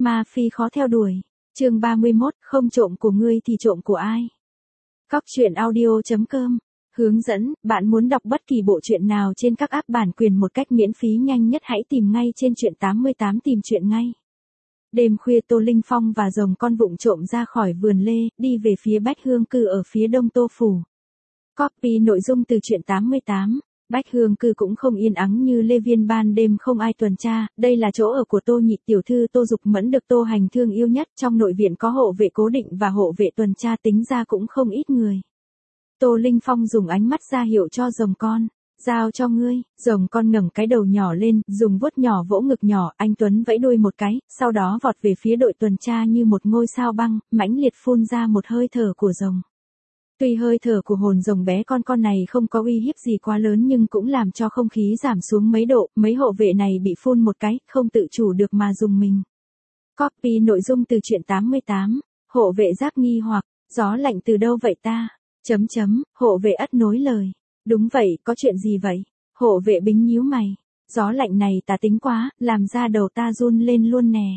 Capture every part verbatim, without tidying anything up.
Ma phi khó theo đuổi. Chương ba mươi mốt, không trộm của ngươi thì trộm của ai? Cóc truyện audio chấm com. Hướng dẫn, bạn muốn đọc bất kỳ bộ truyện nào trên các app bản quyền một cách miễn phí nhanh nhất hãy tìm ngay trên truyện tám mươi tám tìm truyện ngay. Đêm khuya Tô Linh Phong và rồng con vụng trộm ra khỏi vườn lê, đi về phía Bách Hương Cư ở phía đông Tô Phủ. Copy nội dung từ truyện tám mươi tám. Bách Hương Cư cũng không yên ắng như Lê Viên, ban đêm không ai tuần tra, đây là chỗ ở của Tô Nhị tiểu thư Tô Dục Mẫn được Tô Hành thương yêu nhất, trong nội viện có hộ vệ cố định và hộ vệ tuần tra, tính ra cũng không ít người. Tô Linh Phong dùng ánh mắt ra hiệu cho rồng con, giao cho ngươi. Rồng con ngẩng cái đầu nhỏ lên, dùng vuốt nhỏ vỗ ngực nhỏ, anh Tuấn vẫy đuôi một cái, sau đó vọt về phía đội tuần tra như một ngôi sao băng, mãnh liệt phun ra một hơi thở của rồng. Tuy hơi thở của hồn rồng bé con con này không có uy hiếp gì quá lớn nhưng cũng làm cho không khí giảm xuống mấy độ, mấy hộ vệ này bị phun một cái, không tự chủ được mà dùng mình. Copy nội dung từ truyện tám mươi tám, hộ vệ giác nghi hoặc, gió lạnh từ đâu vậy ta? Chấm chấm, hộ vệ ất nối lời. Đúng vậy, có chuyện gì vậy? Hộ vệ Bính nhíu mày. Gió lạnh này tà tính quá, làm ra đầu ta run lên luôn nè.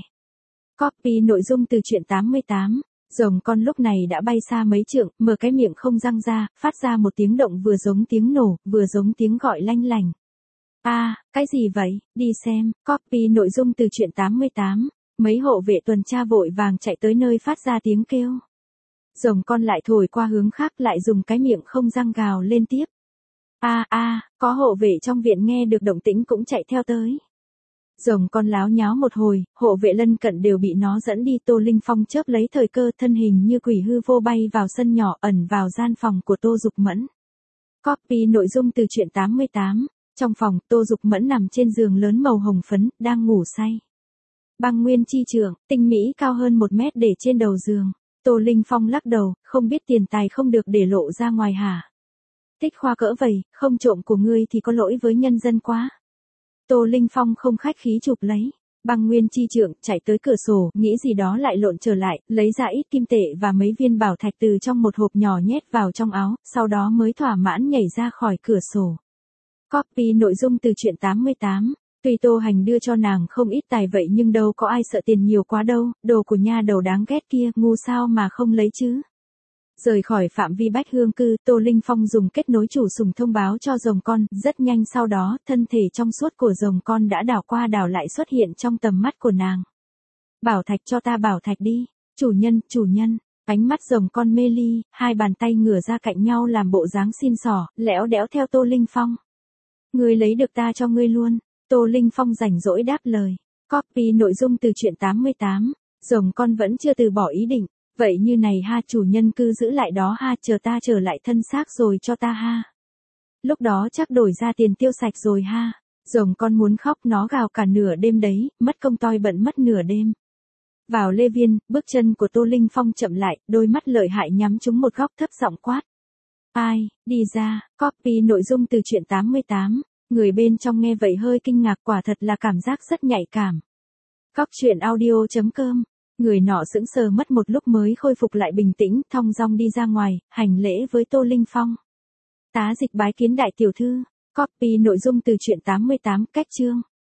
Copy nội dung từ truyện tám mươi tám. Rồng con lúc này đã bay xa mấy trượng, mở cái miệng không răng ra, phát ra một tiếng động vừa giống tiếng nổ, vừa giống tiếng gọi lanh lành. A, à, cái gì vậy? Đi xem. Copy nội dung từ truyện tám mươi tám. Mấy hộ vệ tuần tra vội vàng chạy tới nơi phát ra tiếng kêu. Rồng con lại thổi qua hướng khác, lại dùng cái miệng không răng gào lên tiếp. A à, a, à, có hộ vệ trong viện nghe được động tĩnh cũng chạy theo tới. Rồng con láo nháo một hồi, hộ vệ lân cận đều bị nó dẫn đi. Tô Linh Phong chớp lấy thời cơ, thân hình như quỷ hư vô bay vào sân nhỏ, ẩn vào gian phòng của Tô Dục Mẫn. Copy nội dung từ truyện tám mươi tám. Trong phòng, Tô Dục Mẫn nằm trên giường lớn màu hồng phấn, đang ngủ say. Băng nguyên chi trưởng, tinh mỹ cao hơn một mét để trên đầu giường. Tô Linh Phong lắc đầu, không biết tiền tài không được để lộ ra ngoài hả? Tích khoa cỡ vậy, không trộm của ngươi thì có lỗi với nhân dân quá. Tô Linh Phong không khách khí chụp lấy. Băng nguyên chi trượng, chạy tới cửa sổ, nghĩ gì đó lại lộn trở lại, lấy ra ít kim tệ và mấy viên bảo thạch từ trong một hộp nhỏ nhét vào trong áo, sau đó mới thỏa mãn nhảy ra khỏi cửa sổ. Copy nội dung từ truyện tám mươi tám. Tuy Tô Hành đưa cho nàng không ít tài vậy nhưng đâu có ai sợ tiền nhiều quá đâu, đồ của nha đầu đáng ghét kia, ngu sao mà không lấy chứ. Rời khỏi phạm vi Bách Hương Cư, Tô Linh Phong dùng kết nối chủ sùng thông báo cho rồng con, rất nhanh sau đó, thân thể trong suốt của rồng con đã đảo qua đảo lại xuất hiện trong tầm mắt của nàng. Bảo thạch cho ta, bảo thạch đi. Chủ nhân, chủ nhân. Ánh mắt rồng con mê ly, hai bàn tay ngửa ra cạnh nhau làm bộ dáng xin xỏ, lẽo đẽo theo Tô Linh Phong. Ngươi lấy được ta cho ngươi luôn. Tô Linh Phong rảnh rỗi đáp lời. Copy nội dung từ truyện tám mươi tám. Rồng con vẫn chưa từ bỏ ý định. Vậy như này ha, chủ nhân cứ giữ lại đó ha, chờ ta trở lại thân xác rồi cho ta ha. Lúc đó chắc đổi ra tiền tiêu sạch rồi ha. Rồng con muốn khóc, nó gào cả nửa đêm đấy, mất công toi bận mất nửa đêm. Vào Lê Viên, bước chân của Tô Linh Phong chậm lại, đôi mắt lợi hại nhắm trúng một góc, thấp giọng quát. Ai, đi ra. Copy nội dung từ truyện tám mươi tám. Người bên trong nghe vậy hơi kinh ngạc, quả thật là cảm giác rất nhạy cảm. Cóc truyện audio chấm com. Người nọ sững sờ mất một lúc mới khôi phục lại bình tĩnh, thong dong đi ra ngoài, hành lễ với Tô Linh Phong. Tá dịch bái kiến đại tiểu thư. Copy nội dung từ truyện tám mươi tám, cách chương.